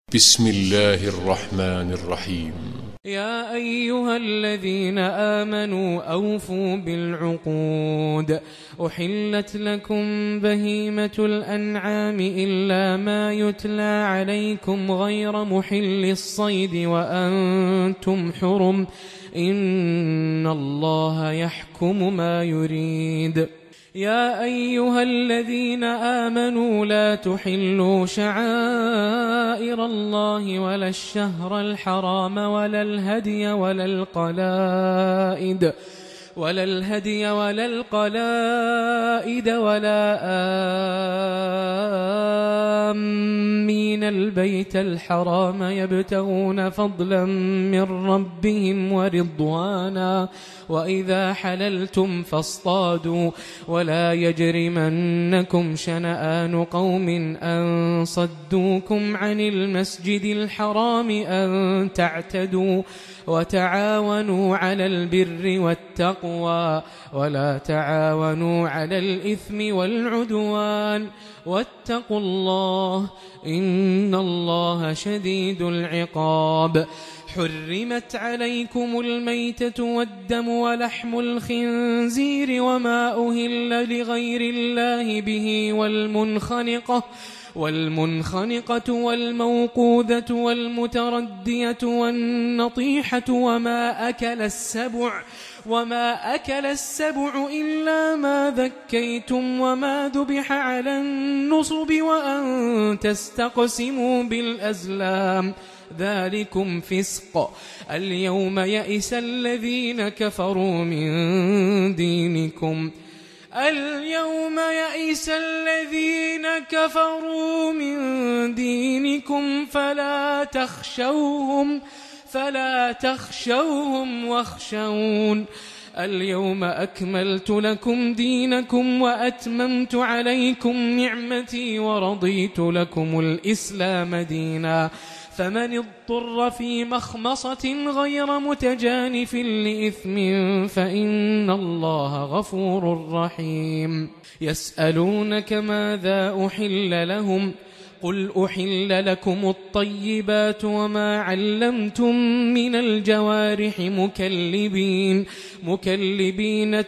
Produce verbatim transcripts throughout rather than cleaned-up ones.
بسم الله الرحمن الرحيم. يا أيها الذين آمنوا أوفوا بالعقود. أحلت لكم بهيمة الأنعام إلا ما يتلى عليكم غير محل الصيد وأنتم حرم، إن الله يحكم ما يريد. يا أيها الذين آمنوا لا تحلوا شعائر الله ولا الشهر الحرام ولا الهدي ولا القلائد ولا الهدي ولا القلائد ولا آمين البيت الحرام يبتغون فضلا من ربهم ورضوانا، وإذا حللتم فاصطادوا، ولا يجرمنكم شنآن قوم أن صدوكم عن المسجد الحرام أن تعتدوا، وتعاونوا على البر والتقوى ولا تعاونوا على الإثم والعدوان، واتقوا الله إن الله شديد العقاب. حرمت عليكم الميتة والدم ولحم الخنزير وما أهل لغير الله به والمنخنقة والمنخنقة والموقوذة والمتردية والنطيحة وما أكل السبع وما أكل السبع إلا ما ذكيتم وما ذبح على النصب وأن تستقسموا بالأزلام، ذلكم فسق. اليوم يئس الذين كفروا من دينكم اليوم يئس الذين كفروا من دينكم فلا تخشوهم فلا تخشوهم واخشون. اليوم أكملت لكم دينكم وأتممت عليكم نعمتي ورضيت لكم الإسلام دينا، فمن اضطر في مخمصة غير متجانف لإثم فإن الله غفور رحيم. يسألونك ماذا أحل لهم، قل أحل لكم الطيبات وما علمتم من الجوارح مكلبين مكلبين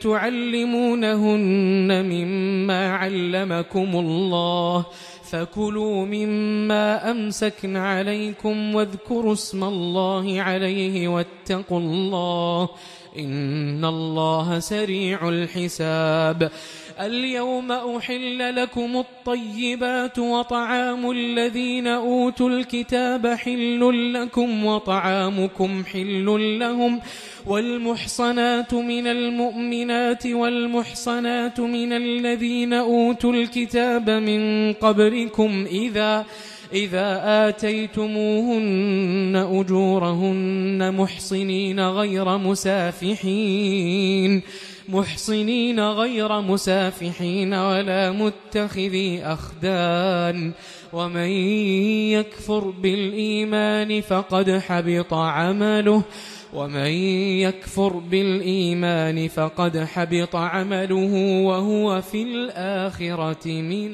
تعلمونهن مما علمكم الله، فكلوا مما أمسكن عليكم واذكروا اسم الله عليه واتقوا الله إن الله سريع الحساب. اليوم أحل لكم الطيبات وطعام الذين أوتوا الكتاب حل لكم وطعامكم حل لهم، والمحصنات من المؤمنات والمحصنات من الذين أوتوا الكتاب من قبلكم إذا إذا آتيتموهن أجورهن محصنين غير مسافحين محصنين غير مسافحين ولا متخذي أخدان، ومن يكفر بالإيمان فقد حبط عمله ومن يكفر بالإيمان فقد حبط عمله وهو في الآخرة من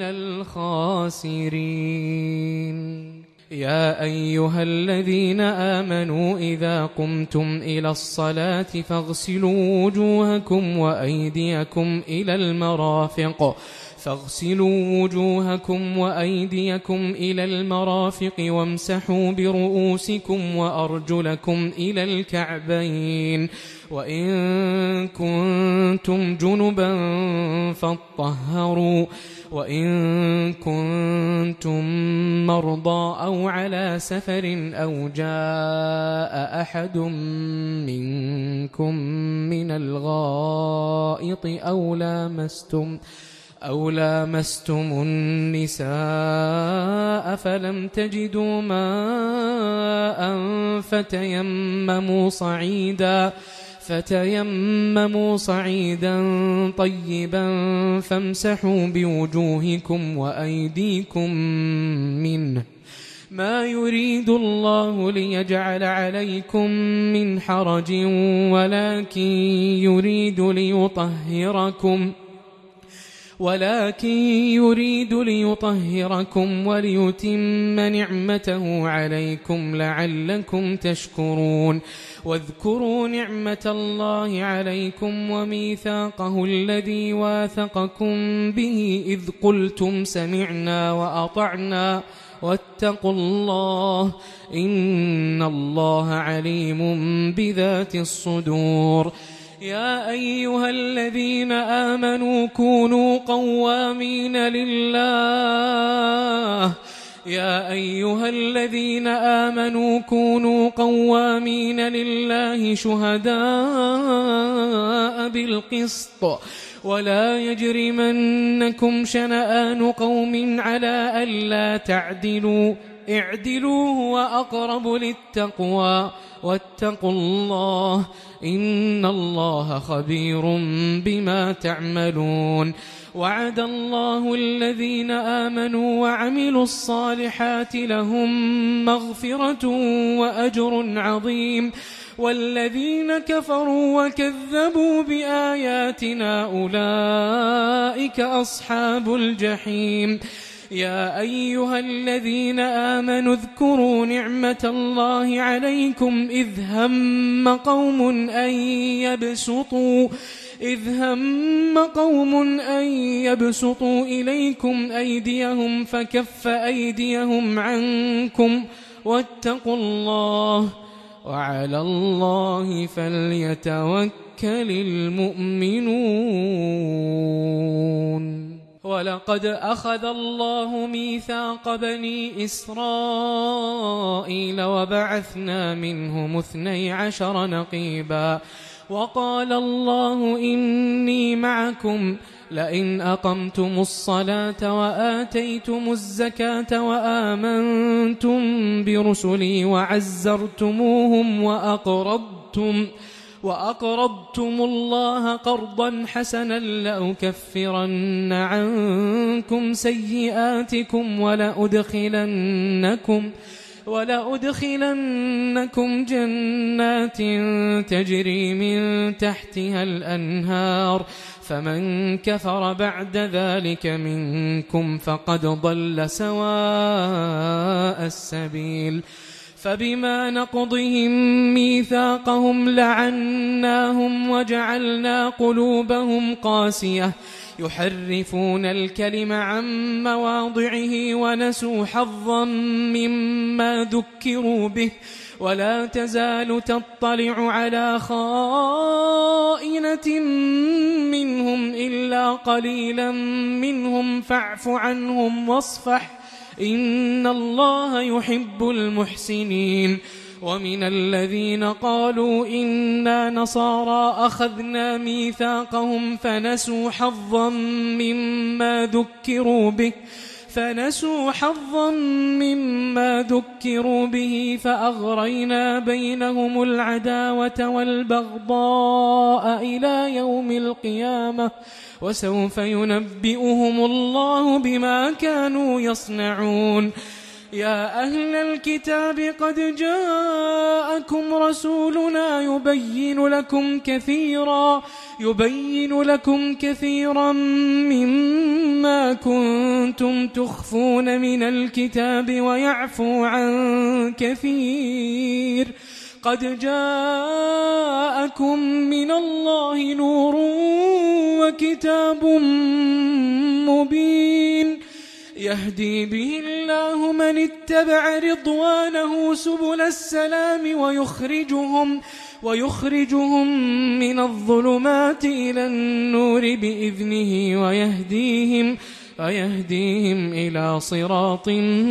الخاسرين. يا أيها الذين آمنوا إذا قمتم إلى الصلاة فاغسلوا وجوهكم وأيديكم إلى المرافق فاغسلوا وجوهكم وأيديكم إلى المرافق وامسحوا برؤوسكم وأرجلكم إلى الكعبين، وإن كنتم جنبا فاطهروا، وإن كنتم مرضى أو على سفر أو جاء أحد منكم من الغائط أو لامستم أو لامستم النساء فلم تجدوا ماء فتيمموا صعيدا فتيمموا صعيدا طيبا فامسحوا بوجوهكم وأيديكم منه، ما يريد الله ليجعل عليكم من حرج ولكن يريد ليطهركم ولكن يريد ليطهركم وليتم نعمته عليكم لعلكم تشكرون واذكروا نعمة الله عليكم وميثاقه الذي واثقكم به إذ قلتم سمعنا وأطعنا واتقوا الله إن الله عليم بذات الصدور يا أيها الذين آمنوا كونوا قوامين لله يا أيها الذين آمنوا كونوا قوامين لله شهداء بالقسط ولا يجرمنكم شنآن قوم على ألا تعدلوا اعدلوا هو أقرب للتقوى واتقوا الله إن الله خبير بما تعملون وعد الله الذين آمنوا وعملوا الصالحات لهم مغفرة وأجر عظيم والذين كفروا وكذبوا بآياتنا أولئك أصحاب الجحيم يا أيها الذين آمنوا اذكروا نعمة الله عليكم إذ هم قوم أن يبسطوا إذ هم قوم أن يبسطوا إليكم أيديهم فكف أيديهم عنكم واتقوا الله وعلى الله فليتوكل المؤمنون ولقد أخذ الله ميثاق بني إسرائيل وبعثنا منهم اثني عشر نقيبا وقال الله إني معكم لئن أقمتم الصلاة وآتيتم الزكاة وآمنتم برسلي وعزرتموهم وأقرضتم وأقرضتم الله قرضا حسنا لأكفرن عنكم سيئاتكم ولأدخلنكم ولأدخلنكم جنات تجري من تحتها الأنهار فمن كفر بعد ذلك منكم فقد ضل سواء السبيل فبما نقضهم ميثاقهم لعناهم وجعلنا قلوبهم قاسية يحرفون الكلم عن مواضعه ونسوا حظا مما ذكروا به ولا تزال تطلع على خائنة منهم إلا قليلا منهم فاعف عنهم واصفح إن الله يحب المحسنين ومن الذين قالوا إنا نصارى أخذنا ميثاقهم فنسوا حظا مما ذكروا به فنسوا حظا مما ذكروا به فأغرينا بينهم العداوة والبغضاء إلى يوم القيامة وسوف ينبئهم الله بما كانوا يصنعون يا أهل الكتاب قد جاءكم رسولنا يبين لكم كثيرا يبين لكم كثيرا مما كنتم تخفون من الكتاب ويعفو عن كثير قد جاءكم من الله نور وكتاب مبين يهدي به الله من اتبع رضوانه سبل السلام ويخرجهم ويخرجهم من الظلمات إلى النور بإذنه ويهديهم ويهديهم إلى صراط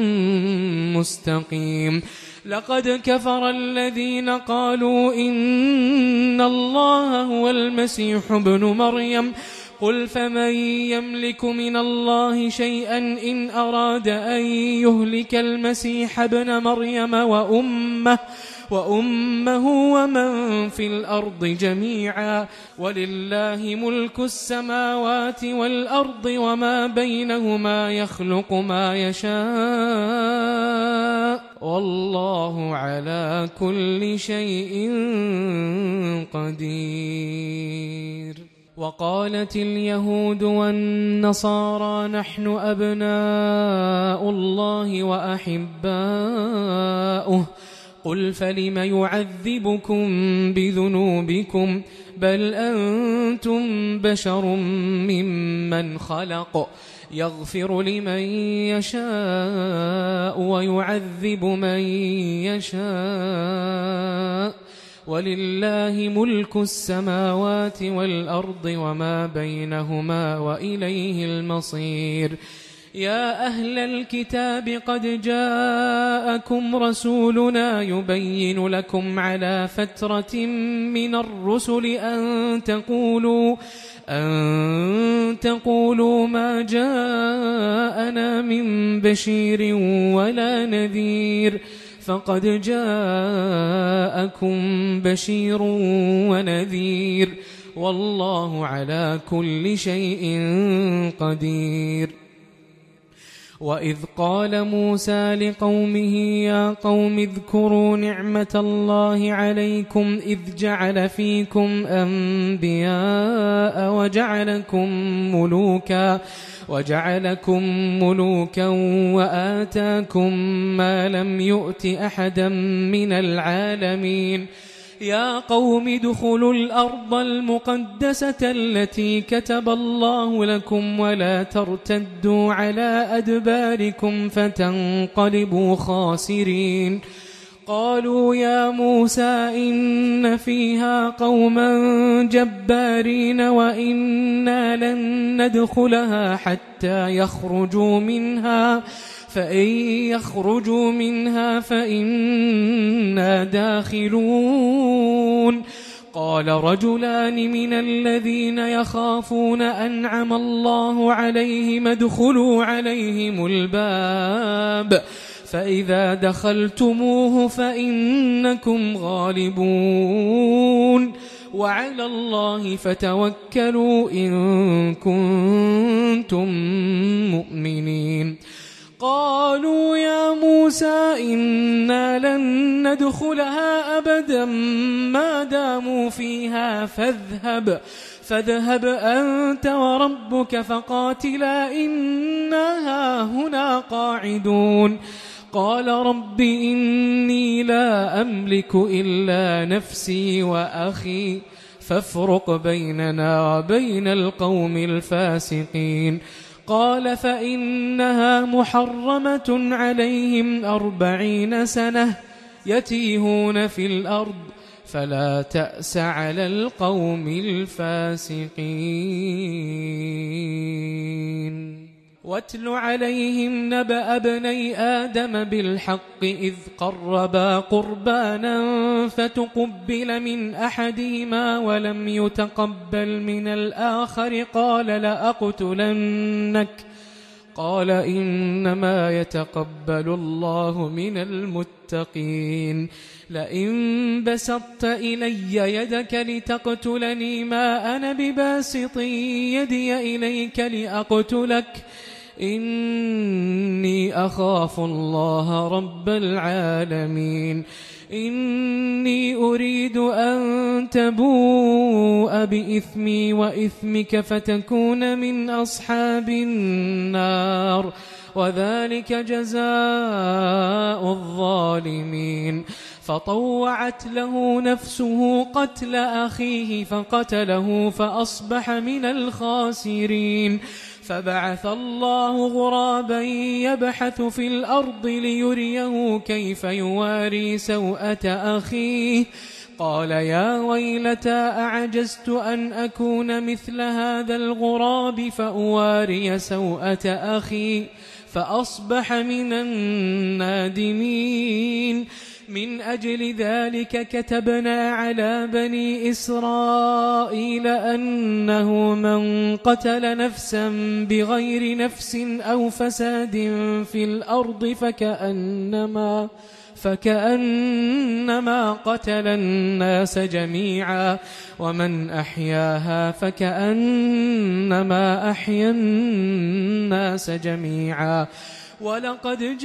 مستقيم لقد كفر الذين قالوا إن الله هو المسيح ابن مريم قل فمن يملك من الله شيئا إن أراد أن يهلك المسيح ابن مريم وأمه وأمه ومن في الأرض جميعا ولله ملك السماوات والأرض وما بينهما يخلق ما يشاء والله على كل شيء قدير وقالت اليهود والنصارى نحن أبناء الله وأحباؤه قل فلم يعذبكم بذنوبكم بل أنتم بشر ممن خلق يغفر لمن يشاء ويعذب من يشاء ولله ملك السماوات والأرض وما بينهما وإليه المصير. يا أهل الكتاب قد جاءكم رسولنا يبين لكم على فترة من الرسل أن تقولوا أن تقولوا ما جاءنا من بشير ولا نذير فقد جاءكم بشير ونذير والله على كل شيء قدير. وإذ قال موسى لقومه يا قوم اذكروا نعمة الله عليكم إذ جعل فيكم أنبياء وجعلكم ملوكا وجعلكم ملوكا وآتاكم ما لم يؤت أحدا من العالمين. يا قوم ادخلوا الأرض المقدسة التي كتب الله لكم ولا ترتدوا على أدباركم فتنقلبوا خاسرين. قالوا يا موسى إن فيها قوما جبارين وإنا لن ندخلها حتى يخرجوا منها فإن يخرجوا منها فإنا داخلون. قال رجلان من الذين يخافون أنعم الله عليهم ادخلوا عليهم الباب فإذا دخلتموه فإنكم غالبون وعلى الله فتوكلوا إن كنتم مؤمنين. قالوا يا موسى إنا لن ندخلها أبدا ما داموا فيها فاذهب فاذهب أنت وربك فقاتلا إنا هنا قاعدون. قال رب إني لا أملك إلا نفسي وأخي فافرق بيننا وبين القوم الفاسقين. قال فإنها محرمة عليهم أربعين سنة يتيهون في الأرض فلا تأس على القوم الفاسقين. واتل عليهم نبأ ابني آدم بالحق إذ قربا قربانا فتقبل من أحدهما ولم يتقبل من الآخر قال لأقتلنك قال إنما يتقبل الله من المتقين. لئن بسطت إلي يدك لتقتلني ما أنا بباسط يدي إليك لأقتلك إني أخاف الله رب العالمين. إني أريد أن تبوء بإثمي وإثمك فتكون من أصحاب النار وذلك جزاء الظالمين. فطوعت له نفسه قتل أخيه فقتله فأصبح من الخاسرين. فبعث الله غرابا يبحث في الأرض ليريه كيف يواري سوءة أخيه قال يا ويلتى أعجزت أن أكون مثل هذا الغراب فأواري سوءة أخي فأصبح من النادمين. من أجل ذلك كتبنا على بني إسرائيل أنه من قتل نفسا بغير نفس أو فساد في الأرض فكأنما فكأنما قتل الناس جميعا ومن أحياها فكأنما أحيا الناس جميعا. ولقد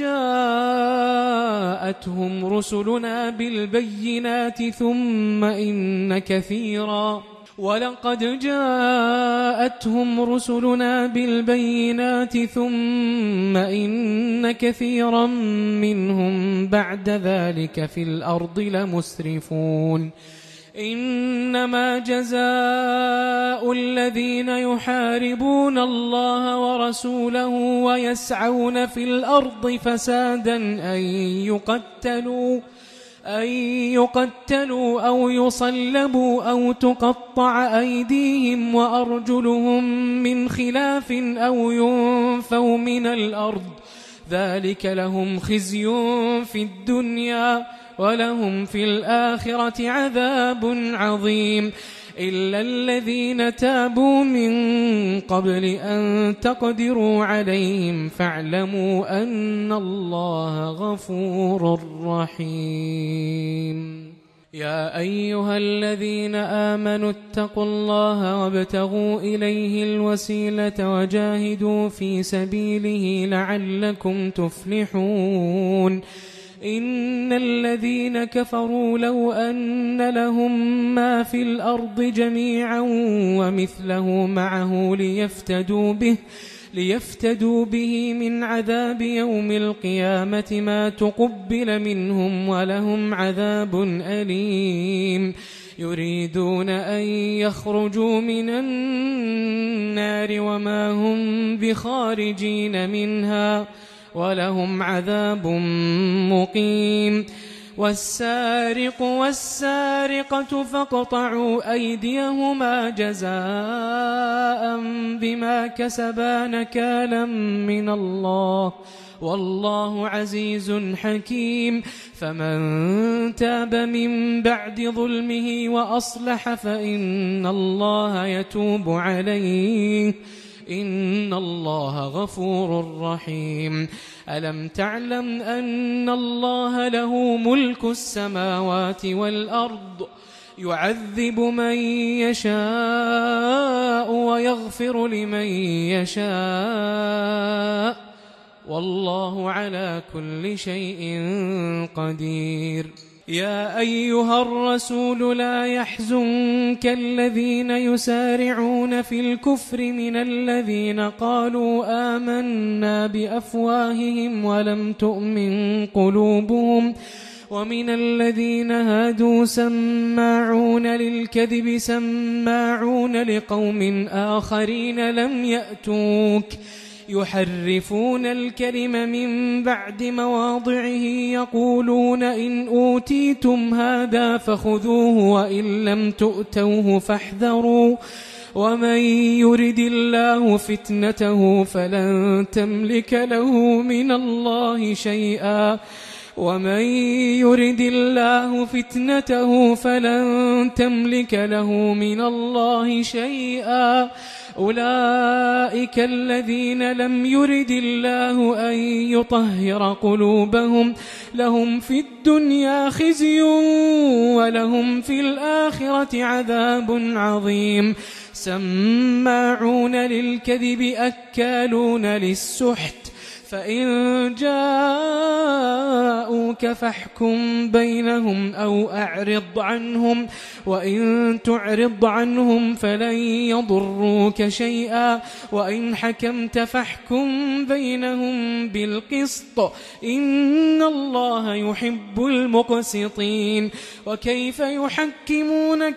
جاءتهم رسلنا بالبينات ثم إن كثيرا ولقد جاءتهم رسلنا بالبينات ثم إن كثيرا منهم بعد ذلك في الأرض لمسرفون إنما جزاء الذين يحاربون الله ورسوله ويسعون في الأرض فسادا أن يقتلوا أن يقتلوا أو يصلبوا أو تقطع أيديهم وأرجلهم من خلاف أو ينفوا من الأرض ذلك لهم خزي في الدنيا ولهم في الآخرة عذاب عظيم إلا الذين تابوا من قبل أن تقدروا عليهم فاعلموا أن الله غفور رحيم يا أيها الذين آمنوا اتقوا الله وابتغوا إليه الوسيلة وجاهدوا في سبيله لعلكم تفلحون إن الذين كفروا لو أن لهم ما في الأرض جميعا ومثله معه ليفتدوا به ليفتدوا به من عذاب يوم القيامة ما تقبل منهم ولهم عذاب أليم يريدون أن يخرجوا من النار وما هم بخارجين منها ولهم عذاب مقيم والسارق والسارقة فاقطعوا أيديهما جزاء بما كسبا نكالا من الله والله عزيز حكيم فمن تاب من بعد ظلمه وأصلح فإن الله يتوب عليه إن الله غفور رحيم ألم تعلم أن الله له ملك السماوات والأرض يعذب من يشاء ويغفر لمن يشاء والله على كل شيء قدير يا أيها الرسول لا يحزنك الذين يسارعون في الكفر من الذين قالوا آمنا بأفواههم ولم تؤمن قلوبهم ومن الذين هادوا سماعون للكذب سماعون لقوم آخرين لم يأتوك يحرفون الكلم من بعد مواضعه يقولون إن أوتيتم هذا فخذوه وإن لم تؤتوه فاحذروا ومن يرد الله فتنته فلن تملك له من الله شيئا ومن يرد الله فتنته فلن تملك له من الله شيئا أولئك الذين لم يرد الله أن يطهر قلوبهم لهم في الدنيا خزي ولهم في الآخرة عذاب عظيم سماعون للكذب أكالون للسحت فإن جاءوك فاحكم بينهم أو أعرض عنهم وإن تعرض عنهم فلن يضروك شيئا وإن حكمت فاحكم بينهم بالقسط إن الله يحب المقسطين وكيف يحكمونك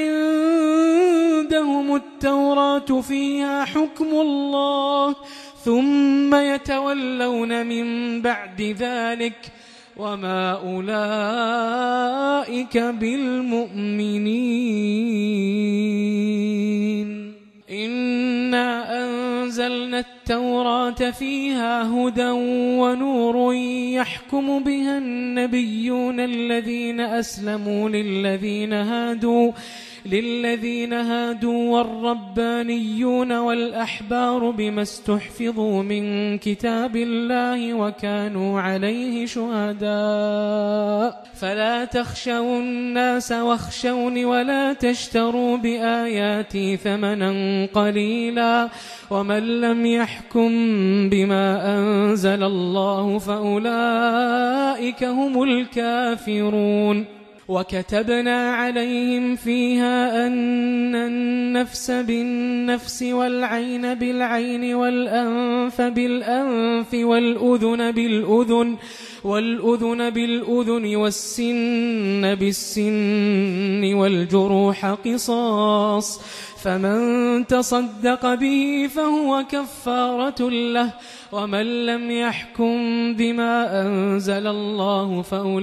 وعندهم التوراة فيها حكم الله ثم يتولون من بعد ذلك وما أولئك بالمؤمنين إنا أنزلنا التوراة فيها هدى ونور يحكم بها النبيون الذين أسلموا للذين هادوا للذين هادوا والربانيون والأحبار بما استحفظوا من كتاب الله وكانوا عليه شهداء فلا تخشوا الناس واخشوني ولا تشتروا بآياتي ثمنا قليلا ومن لم يحكم بما أنزل الله فأولئك هم الكافرون وكتبنا عليهم فيها أن النفس بالنفس والعين بالعين والأنف بالأنف والأذن بالأذن والأذن بالأذن والسن بالسن والجروح قصاص، فمن تصدق به فهو كفارة له، ومن لم يحكم بما أنزل الله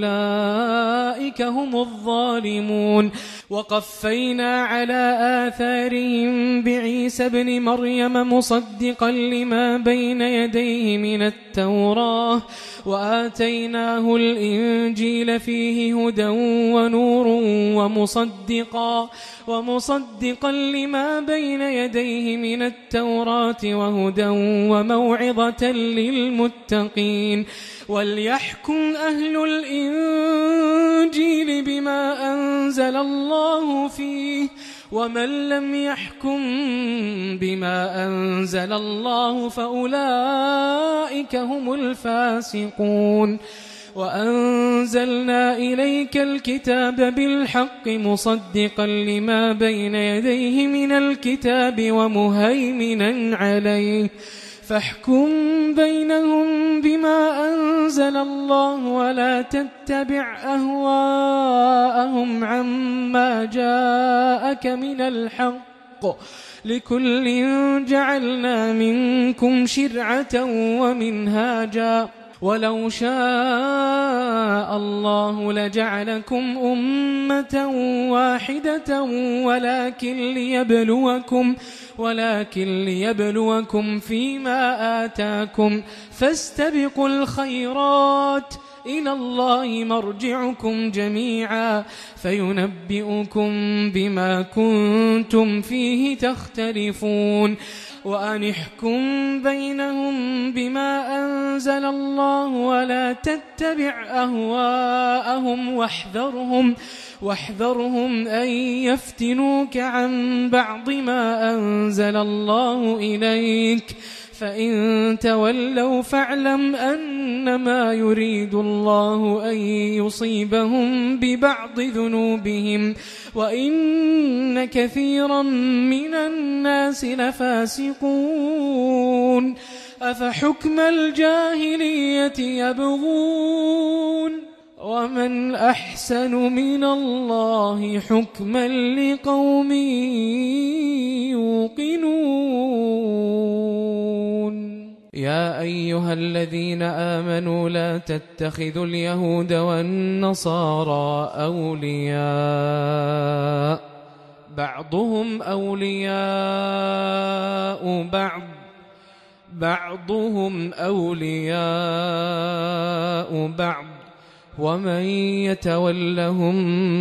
فأولئك هم الظالمون. وقفينا على آثارهم بعيسى ابن مريم مصدقا لما بين يديه من التوراة، وآتيناه الإنجيل فيه هدى ونور ومصدقا ومصدقا لما بين يديه من التوراة وهدى وموعظة للمتقين. وليحكم أهل الإنجيل بما أنزل الله فيه، ومن لم يحكم بما أنزل الله فأولئك هم الفاسقون. وأنزلنا إليك الكتاب بالحق مصدقا لما بين يديه من الكتاب ومهيمنا عليه، فاحكم بينهم بما أنزل الله ولا تتبع أهواءهم عما جاءك من الحق، لكل جعلنا منكم شرعة ومنهاجا، ولو شاء الله لجعلكم أمة واحدة ولكن ليبلوكم ولكن ليبلوكم فيما آتاكم، فاستبقوا الخيرات، إلى الله مرجعكم جميعا فينبئكم بما كنتم فيه تختلفون. وأن احكم بينهم بما أنزل الله ولا تتبع أهواءهم واحذرهم واحذرهم أن يفتنوك عن بعض ما أنزل الله إليك، فإن تولوا فاعلم أنما يريد الله أن يصيبهم ببعض ذنوبهم، وإن كثيرا من الناس لفاسقون. أفحكم الجاهلية يبغون ومن أحسن من الله حكما لقوم يوقنون. يا أيها الذين آمنوا لا تتخذوا اليهود والنصارى أولياء بعضهم أولياء بعض بعضهم أولياء بعض ومن يتولهم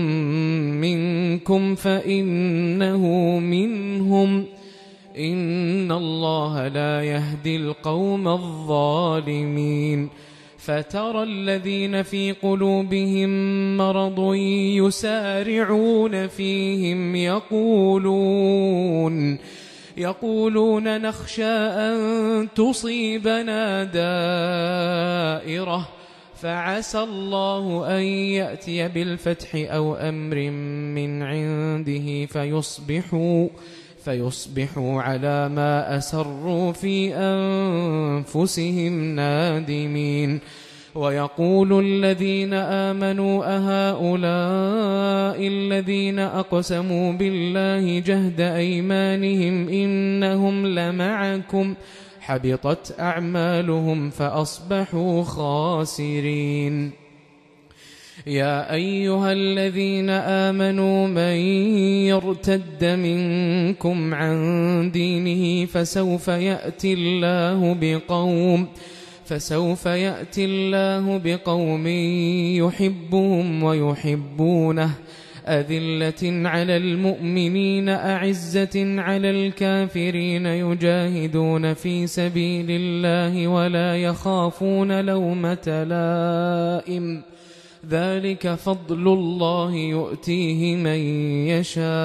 منكم فإنه منهم، إن الله لا يهدي القوم الظالمين. فترى الذين في قلوبهم مرض يسارعون فيهم يقولون يقولون نخشى أن تصيبنا دائرة، فعسى الله أن يأتي بالفتح أو أمر من عنده فيصبحوا فيصبحوا على ما أسروا في أنفسهم نادمين. ويقول الذين آمنوا أهؤلاء الذين أقسموا بالله جهد أيمانهم إنهم لمعكم حبطت أعمالهم فأصبحوا خاسرين. يا أيها الذين آمنوا من يرتد منكم عن دينه فسوف يأتي الله بقوم فسوف يأتي الله بقوم يحبهم ويحبونه أذلة على المؤمنين أعزة على الكافرين يجاهدون في سبيل الله ولا يخافون لومة لائم، ذلك فضل الله يؤتيه من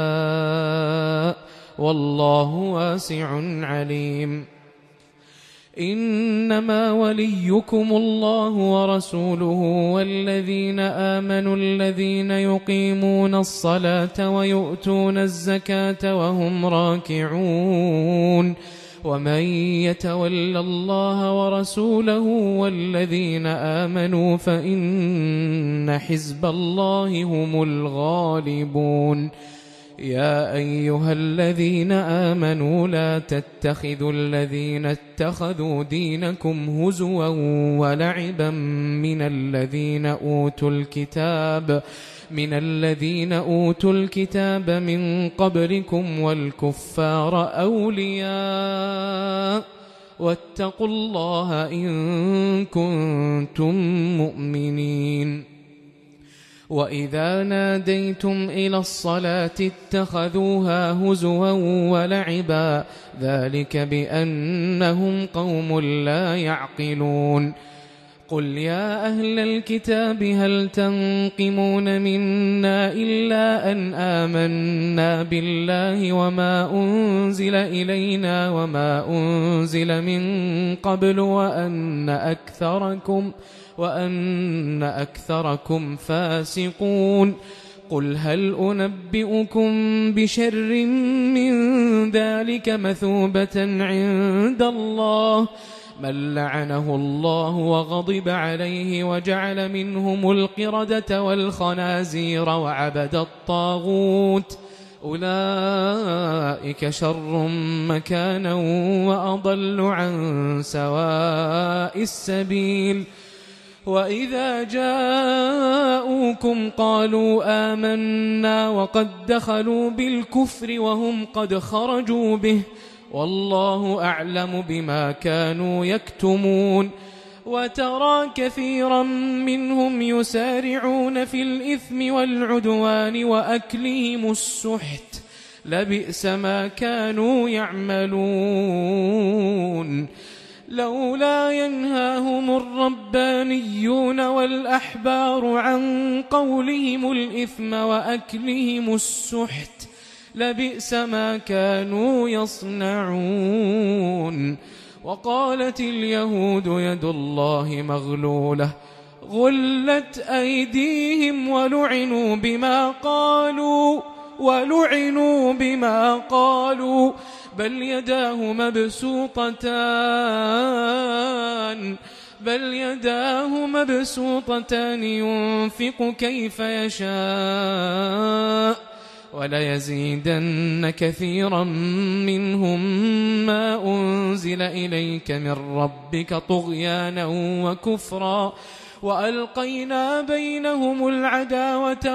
يشاء والله واسع عليم. إنما وليكم الله ورسوله والذين آمنوا الذين يقيمون الصلاة ويؤتون الزكاة وهم راكعون ومن يتول الله ورسوله والذين آمنوا فإن حزب الله هم الغالبون. يا أيها الذين آمنوا لا تتخذوا الذين اتخذوا دينكم هزوا ولعبا من الذين أوتوا الكتاب من الذين أوتوا الكتاب من قبلكم والكفار أولياء واتقوا الله إن كنتم مؤمنين. وإذا ناديتم إلى الصلاة اتخذوها هزوا ولعبا ذلك بأنهم قوم لا يعقلون. قل يا أهل الكتاب هل تنقمون منا إلا أن آمنا بالله وما أنزل إلينا وما أنزل من قبل وأن أكثركم وأن أكثركم فاسقون. قل هل أنبئكم بشر من ذلك مثوبة عند الله من لعنه الله وغضب عليه وجعل منهم القردة والخنازير وعبد الطاغوت أولئك شر مكانا وأضل عن سواء السبيل. وإذا جاءوكم قالوا آمنا وقد دخلوا بالكفر وهم قد خرجوا به والله أعلم بما كانوا يكتمون. وترى كثيرا منهم يسارعون في الإثم والعدوان وأكلهم السحت لبئس ما كانوا يعملون. لولا ينهاهم الربانيون والأحبار عن قولهم الإثم وأكلهم السحت لبئس ما كانوا يصنعون. وقالت اليهود يد الله مغلولة غلت أيديهم ولعنوا بما قالوا ولعنوا بما قالوا بل يداه مبسوطتان بل يداه مبسوطتان ينفق كيف يشاء وليزيدن كثيرا منهم ما أنزل إليك من ربك طغيانا وكفرا وألقينا بينهم العداوة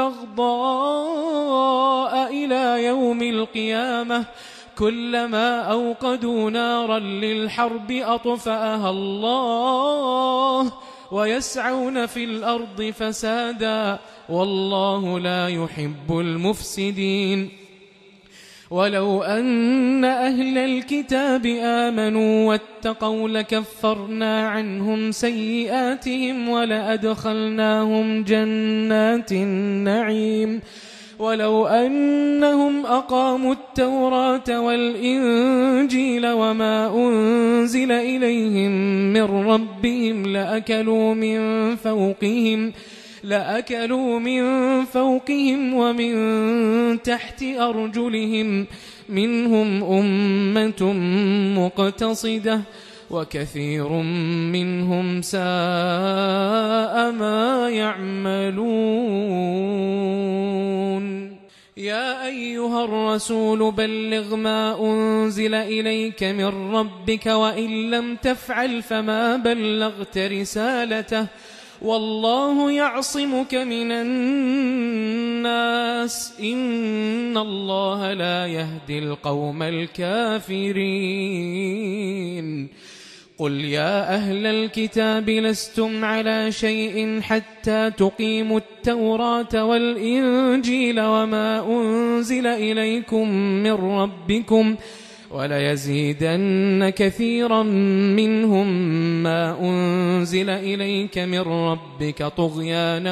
والبغضاء إلى يوم القيامة كلما أوقدوا نارا للحرب أطفأها الله ويسعون في الأرض فسادا والله لا يحب المفسدين. ولو أن أهل الكتاب آمنوا واتقوا لكفرنا عنهم سيئاتهم ولأدخلناهم جنات النعيم. ولو أنهم أقاموا التوراة والإنجيل وما أنزل إليهم من ربهم لأكلوا من فوقهم لأكلوا من فوقهم ومن تحت أرجلهم منهم أمة مقتصدة وكثير منهم ساء ما يعملون. يا أيها الرسول بلغ ما أنزل إليك من ربك وإن لم تفعل فما بلغت رسالته والله يعصمك من الناس إن الله لا يهدي القوم الكافرين. قل يا أهل الكتاب لستم على شيء حتى تقيموا التوراة والإنجيل وما أنزل إليكم من ربكم وليزيدن كثيرا منهم ما أنزل إليك من ربك طغيانا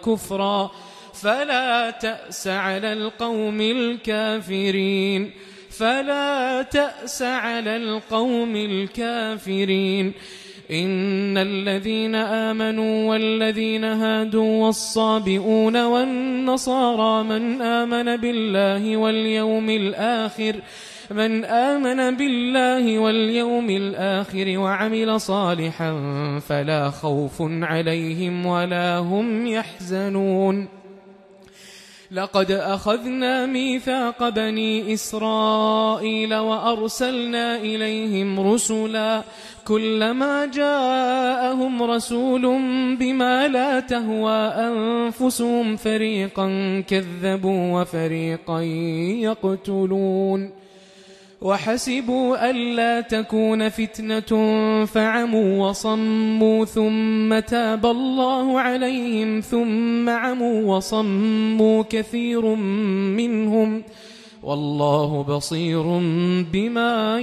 وكفرا فلا تأس على القوم الكافرين. فلا تأس على القوم الكافرين إن الذين آمنوا والذين هادوا والصابئون والنصارى من آمن بالله واليوم الآخر من آمن بالله واليوم الآخر وعمل صالحا فلا خوف عليهم ولا هم يحزنون لقد أخذنا ميثاق بني إسرائيل وأرسلنا إليهم رسلا كلما جاءهم رسول بما لا تهوى أنفسهم فريقا كذبوا وفريقا يقتلون وحسبوا ألا تكون فتنة فعموا وصموا ثم تاب الله عليهم ثم عموا وصموا كثير منهم والله بصير بما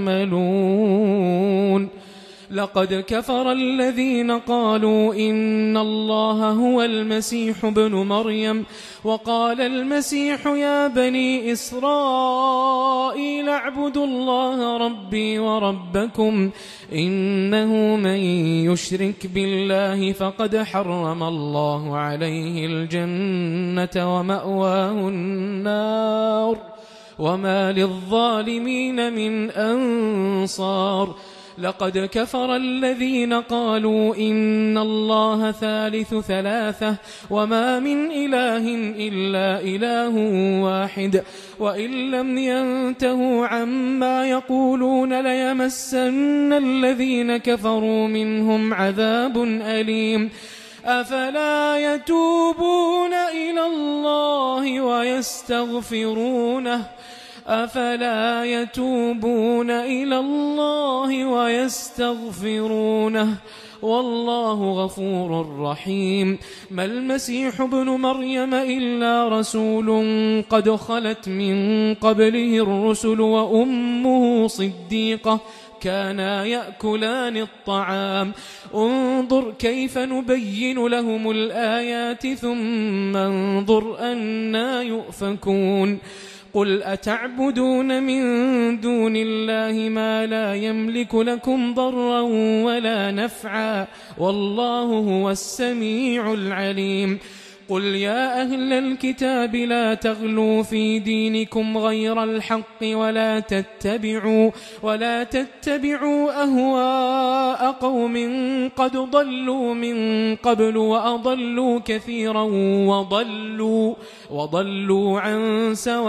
يعملون لقد كفر الذين قالوا إن الله هو المسيح ابن مريم وقال المسيح يا بني إسرائيل اعبدوا الله ربي وربكم إنه من يشرك بالله فقد حرم الله عليه الجنة ومأواه النار وما للظالمين من أنصار لقد كفر الذين قالوا إن الله ثالث ثلاثة وما من إله إلا إله واحد وإن لم ينتهوا عما يقولون ليمسن الذين كفروا منهم عذاب أليم أفلا يتوبون إلى الله ويستغفرونه أفلا يتوبون إلى الله ويستغفرونه والله غفور رحيم ما المسيح ابن مريم إلا رسول قد خلت من قبله الرسل وأمه صديقة كانا يأكلان الطعام انظر كيف نبين لهم الآيات ثم انظر أنى يؤفكون قل أتعبدون من دون الله ما لا يملك لكم ضرا ولا نفعا والله هو السميع العليم قل يا أهل الكتاب لا تغلوا في دينكم غير الحق ولا تتبعوا ولا تتبعوا أهواء قوم قد ضلوا من قبل وأضلوا كثيرا وضلوا وضلوا عن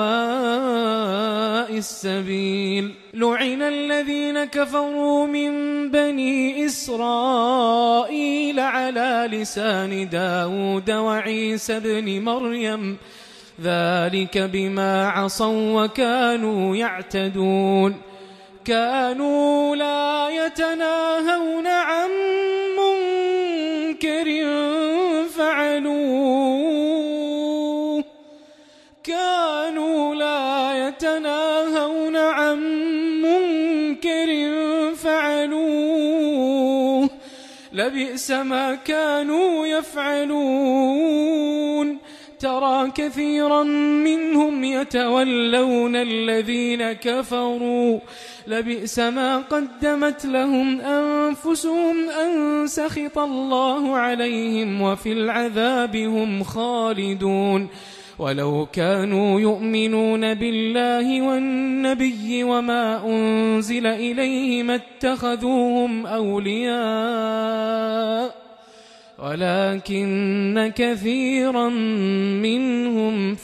سواء السبيل لعن الذين كفروا من بني إسرائيل على لسان داود وعيسى بن مريم ذلك بما عصوا وكانوا يعتدون كانوا لا يتناهون عن منكر فعلوه كانوا لا يتناهون عن منكر فعلوه لبئس ما كانوا يفعلون ترى كثيرا منهم يتولون الذين كفروا لبئس ما قدمت لهم أنفسهم أن سخط الله عليهم وفي العذاب هم خالدون ولو كانوا يؤمنون بالله والنبي وما أنزل إليه ما اتخذوهم أولياء ولكن كثيرا منهم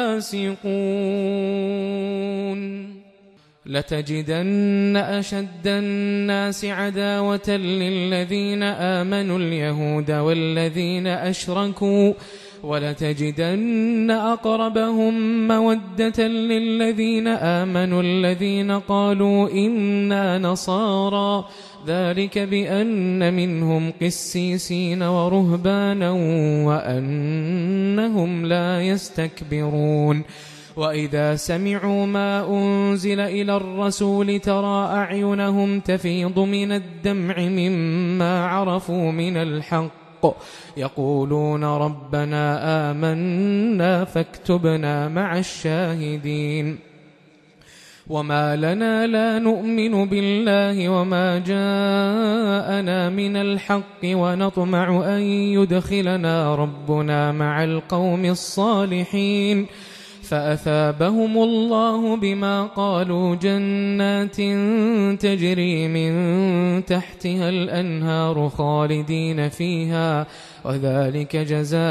فاسقون لتجدن أشد الناس عداوة للذين آمنوا اليهود والذين أشركوا ولتجدن أقربهم مودة للذين آمنوا الذين قالوا إنا نصارى ذلك بأن منهم قسيسين ورهبانا وأنهم لا يستكبرون وإذا سمعوا ما أنزل إلى الرسول ترى أعينهم تفيض من الدمع مما عرفوا من الحق يقولون ربنا آمنا فاكتبنا مع الشاهدين وما لنا لا نؤمن بالله وما جاءنا من الحق ونطمع أن يدخلنا ربنا مع القوم الصالحين فأثابهم الله بما قالوا جنات تجري من تحتها الأنهار خالدين فيها وذلك جزاء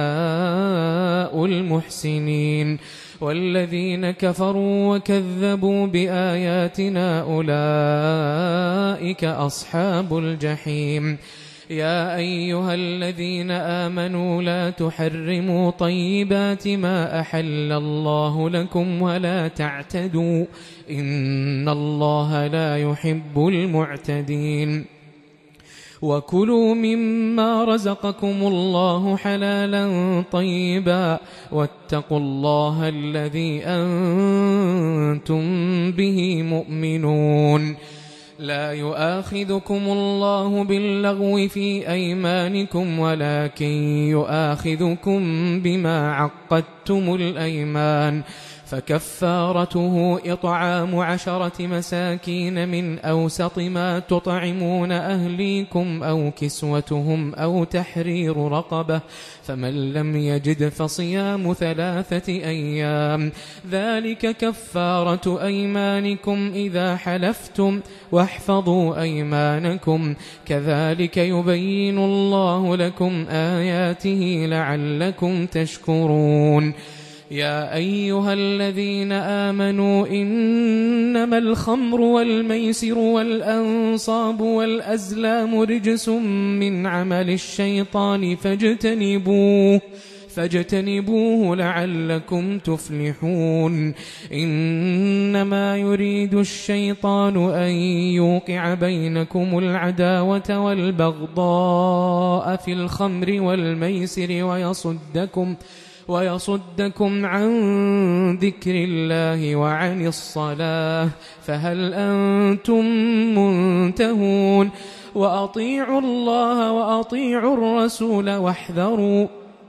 المحسنين والذين كفروا وكذبوا بآياتنا أولئك أصحاب الجحيم يا أيها الذين آمنوا لا تحرموا طيبات ما أحل الله لكم ولا تعتدوا إن الله لا يحب المعتدين وكلوا مما رزقكم الله حلالا طيبا واتقوا الله الذي أنتم به مؤمنون لا يؤاخذكم الله باللغو في أيمانكم ولكن يؤاخذكم بما عقدتم الأيمان فكفارته إطعام عشرة مساكين من أوسط ما تطعمون أهليكم أو كسوتهم أو تحرير رقبة فمن لم يجد فصيام ثلاثة أيام ذلك كفارة أيمانكم إذا حلفتم واحفظوا أيمانكم كذلك يبين الله لكم آياته لعلكم تشكرون يا أيها الذين آمنوا إنما الخمر والميسر والأنصاب والأزلام رجس من عمل الشيطان فاجتنبوه فاجتنبوه لعلكم تفلحون إنما يريد الشيطان أن يوقع بينكم العداوة والبغضاء في الخمر والميسر ويصدكم ويصدكم عن ذكر الله وعن الصلاة فهل أنتم منتهون وأطيعوا الله وأطيعوا الرسول واحذروا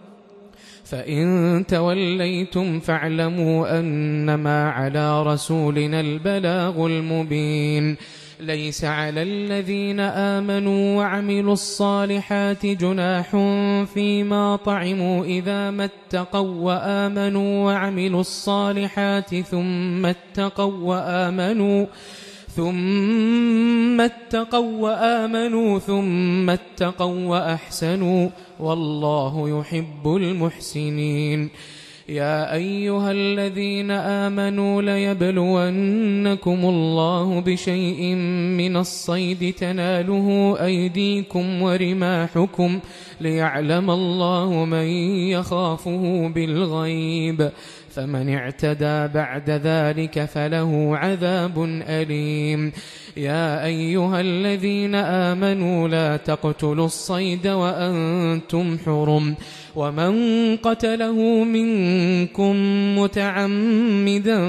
فإن توليتم فاعلموا أنما على رسولنا البلاغ المبين ليس على الذين آمنوا وعملوا الصالحات جناح فيما طعموا إذا ما اتقوا وآمنوا وعملوا الصالحات ثم اتقوا وآمنوا ثم اتقوا وآمنوا ثم اتقوا وأحسنوا والله يحب المحسنين يا أيها الذين آمنوا ليبلونكم الله بشيء من الصيد تناله أيديكم ورماحكم ليعلم الله من يخافه بالغيب فمن اعتدى بعد ذلك فله عذاب أليم يا أيها الذين آمنوا لا تقتلوا الصيد وأنتم حرم ومن قتله منكم متعمدا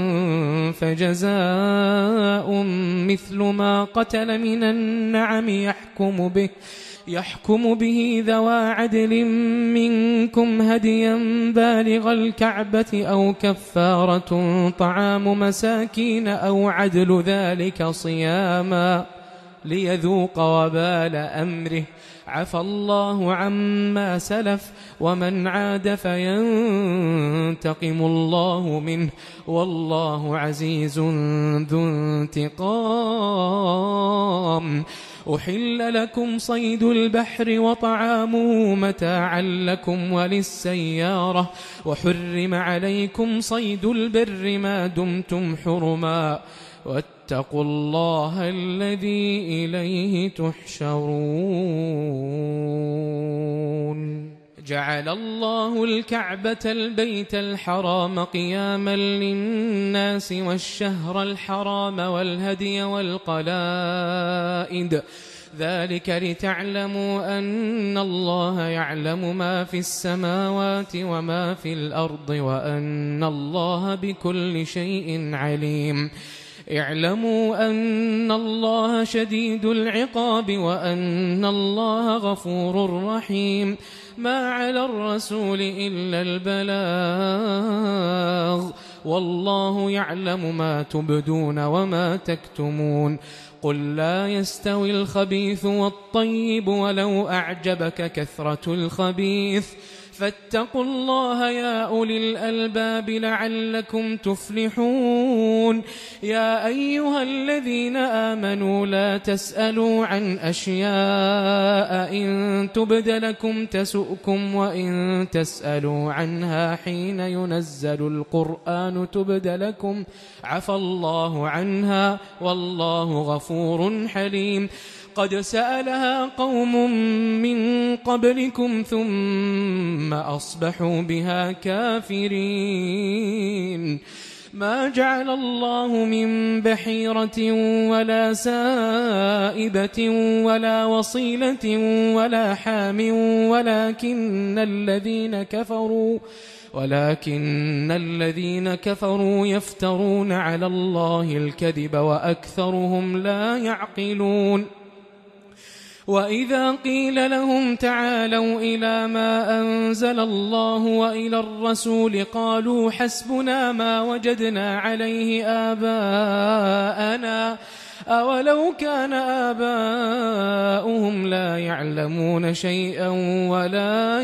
فجزاء مثل ما قتل من النعم يحكم به يحكم به ذوى عدل منكم هديا بالغ الكعبة أو كفارة طعام مساكين أو عدل ذلك صياما ليذوق وبال أمره عفى الله عما سلف ومن عاد فينتقم الله منه والله عزيز ذو انتقام أحل لكم صيد البحر وطعامه متاعا لكم وللسيارة وحرم عليكم صيد البر ما دمتم حرما واتقوا الله الذي إليه تحشرون جعل الله الكعبة البيت الحرام قياما للناس والشهر الحرام والهدي والقلائد ذلك لتعلموا أن الله يعلم ما في السماوات وما في الأرض وأن الله بكل شيء عليم اعلموا أن الله شديد العقاب وأن الله غفور رحيم ما على الرسول إلا البلاغ والله يعلم ما تبدون وما تكتمون قل لا يستوي الخبيث والطيب ولو أعجبك كثرة الخبيث فاتقوا الله يا أولي الألباب لعلكم تفلحون يا أيها الذين آمنوا لا تسألوا عن أشياء إن تبد لكم تسؤكم وإن تسألوا عنها حين ينزل القرآن تبد لكم عفى الله عنها والله غفور حليم قد سألها قوم من قبلكم ثم أصبحوا بها كافرين ما جعل الله من بحيرة ولا سائبة ولا وصيلة ولا حام ولكن الذين كفروا ولكن الذين كفروا يفترون على الله الكذب وأكثرهم لا يعقلون وإذا قيل لهم تعالوا إلى ما أنزل الله وإلى الرسول قالوا حسبنا ما وجدنا عليه آباءنا أولو كان آباؤهم لا يعلمون شيئا ولا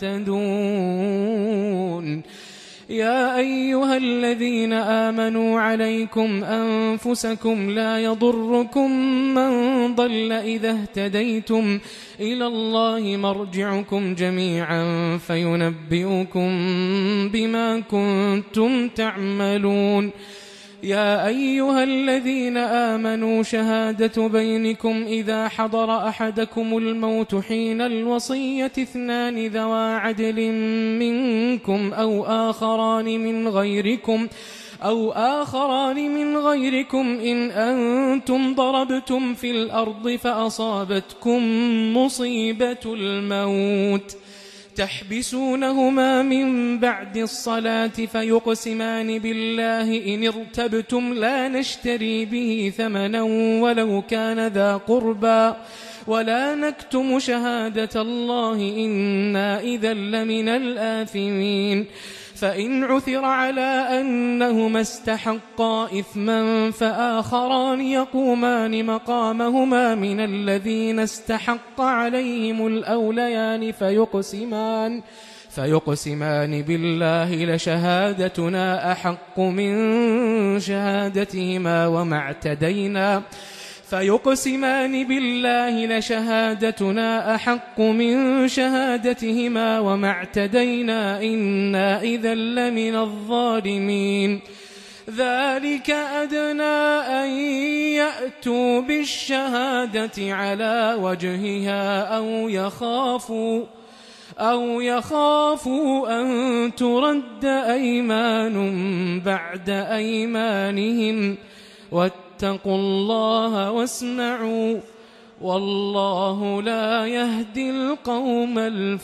يهتدون يا أيها الذين آمنوا عليكم أنفسكم لا يضركم من ضل إذا اهتديتم إلى الله مرجعكم جميعا فينبئكم بما كنتم تعملون يا أيها الذين آمنوا شهادة بينكم إذا حضر أحدكم الموت حين الوصية اثنان ذوى عدل منكم أو آخران من غيركم أو آخران من غيركم إن أنتم ضربتم في الأرض فأصابتكم مصيبة الموت تحبسونهما من بعد الصلاة فيقسمان بالله إن ارتبتم لا نشتري به ثمنا ولو كان ذا قربى ولا نكتم شهادة الله إنا إذا لمن الآثمين فإن عثر على أنهما استحقا إثما فآخران يقومان مقامهما من الذين استحق عليهم الأوليان فيقسمان فيقسمان بالله لشهادتنا أحق من شهادتهما وما اعتدينا فيقسمان بالله لشهادتنا أحق من شهادتهما وما اعتدينا إنا إذا لمن الظالمين ذلك أدنى أن يأتوا بالشهادة على وجهها أو يخافوا أو يخافوا أن ترد أيمان بعد أيمانهم واتقوا الله واسمعوا والله لا يهدي القوم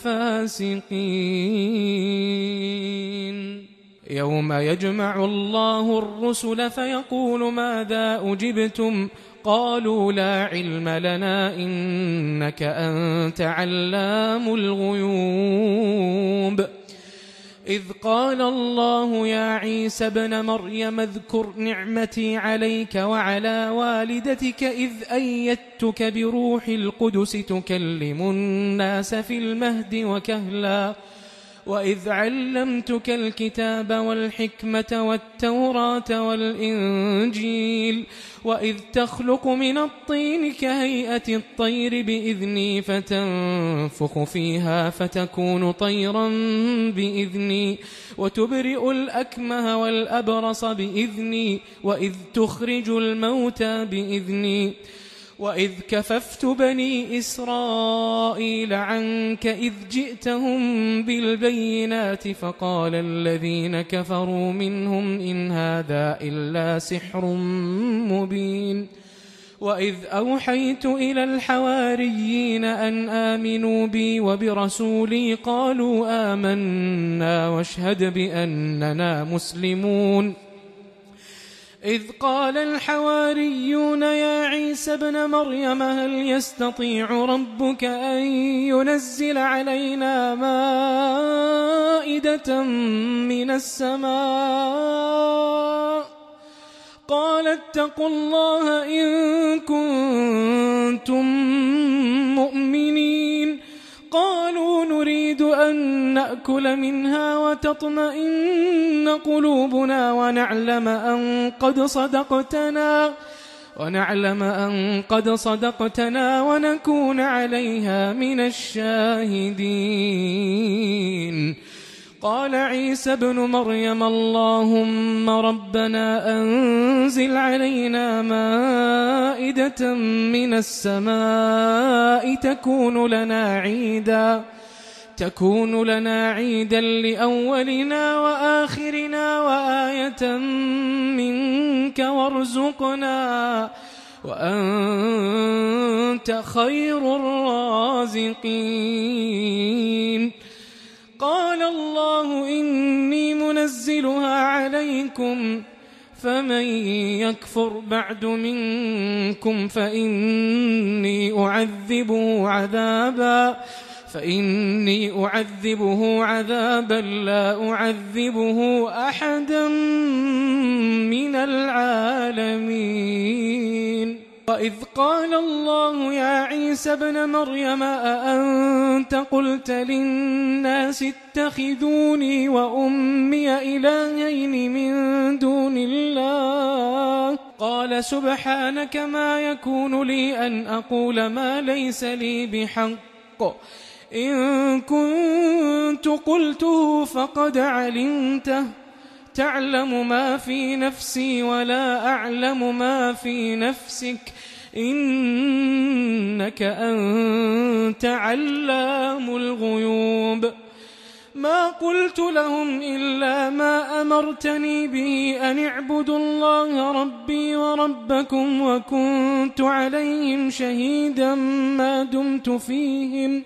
الفاسقين يوم يجمع الله الرسل فيقول ماذا أجبتم قالوا لا علم لنا إنك أنت علام الغيوب إذ قال الله يا عيسى ابن مريم اذكر نعمتي عليك وعلى والدتك إذ أيدتك بروح القدس تكلم الناس في المهد وكهلا وإذ علمتك الكتاب والحكمة والتوراة والإنجيل وإذ تخلق من الطين كهيئة الطير بإذني فتنفخ فيها فتكون طيرا بإذني وتبرئ الأكمه والأبرص بإذني وإذ تخرج الموتى بإذني وإذ كففت بني إسرائيل عنك إذ جئتهم بالبينات فقال الذين كفروا منهم إن هذا إلا سحر مبين وإذ أوحيت إلى الحواريين أن آمنوا بي وبرسولي قالوا آمنا واشهد بأننا مسلمون إذ قال الحواريون يا عيسى ابن مريم هل يستطيع ربك أن ينزل علينا مائدة من السماء قال اتقوا الله إن كنتم مؤمنين قالوا نريد أن نأكل منها وتطمئن قلوبنا ونعلم أن قد صدقتنا ونعلم أن قد صدقتنا ونكون عليها من الشاهدين قال عيسى ابن مريم اللهم ربنا أنزل علينا مائدة من السماء تكون لنا عيدا تكون لنا عيدا لأولنا وآخرنا وآية منك وارزقنا وأنت خير الرازقين قال الله إني منزلها عليكم فمن يكفر بعد منكم فإني أعذبه عذابا فإني أعذبه عذابا لا أعذبه أحدا من العالمين وإذ قال الله يا عيسى ابن مريم أأنت قلت للناس اتخذوني وأمي إلهين من دون الله قال سبحانك ما يكون لي أن أقول ما ليس لي بحق إن كنت قلته فقد علمته تعلم ما في نفسي ولا أعلم ما في نفسك إنك أنت علام الغيوب ما قلت لهم إلا ما أمرتني به أن اعبدوا الله ربي وربكم وكنت عليهم شهيدا ما دمت فيهم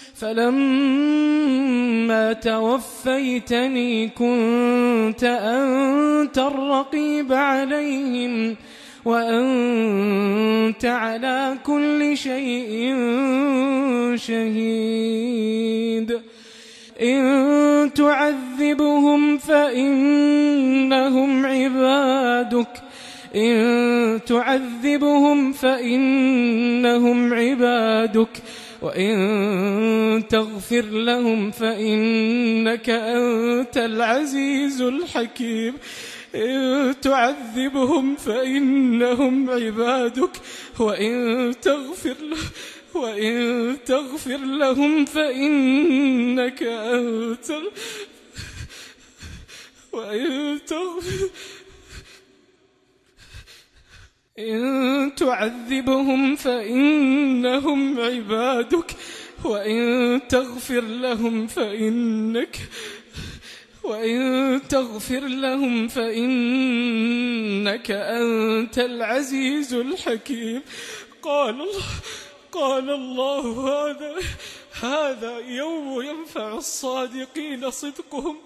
فلما توفيتني كنت أنت الرقيب عليهم وأنت على كل شيء شهيد إن تعذبهم فإنهم عبادك إن تعذبهم فإنهم عبادك وإن تغفر لهم فإنك أنت العزيز الحكيم إن تعذبهم فإنهم عبادك وإن تغفر لهم وإن تغفر لهم فإنك أنت وإن تغفر إن تعذبهم فإنهم عبادك وإن تغفر لهم فإنك وإن تغفر لهم فإنك أنت العزيز الحكيم قال الله قال الله هذا هذا يوم ينفع الصادقين صدقهم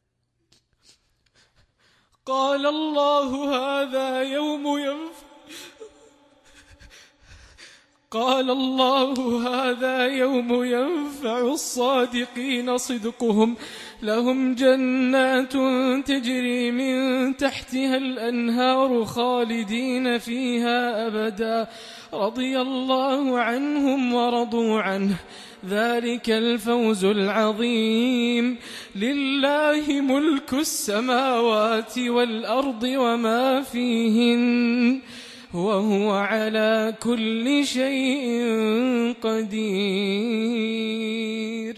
قال الله هذا يوم ينفع قال الله هذا يوم ينفع الصادقين صدقهم لهم جنات تجري من تحتها الأنهار خالدين فيها أبدا رضي الله عنهم ورضوا عنه ذلك الفوز العظيم لله ملك السماوات والأرض وما فيهن وهو على كل شيء قدير